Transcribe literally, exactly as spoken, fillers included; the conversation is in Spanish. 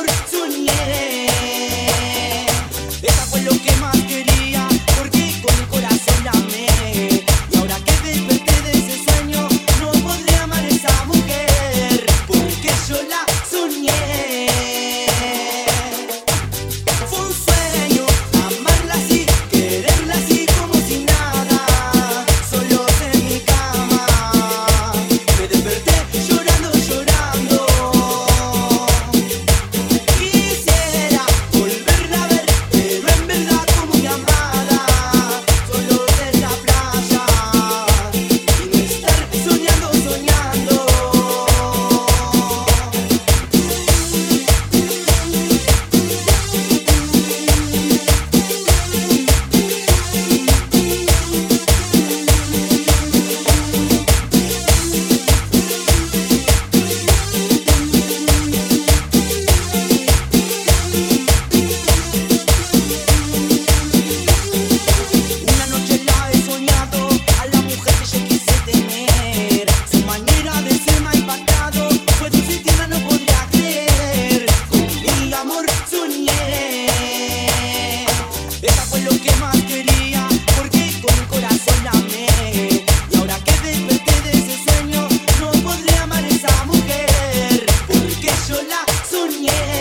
amor soñé. Esa fue lo que más quería, porque con el corazón la amé. Y ahora que desperté de ese sueño, no podré amar a esa mujer, porque yo la soñé. Fue un sueño, amarla así, quererla así como si nada. Solos en mi cama, me desperté llorando, llorando. Quisiera volverla a ver, pero en verdad como mi amada. Solos en la playa, y no estar soñando, soñando. Una noche la he soñado, a la mujer que yo quise tener. Su manera de ser me ha impactado, fue dulce y tierna, no podría creer. Con mi amor soñé. Esa fue lo que más quería, porque con el corazón la amé. Y ahora que desperté de ese sueño, no podré amar a esa mujer, porque yo la soñé.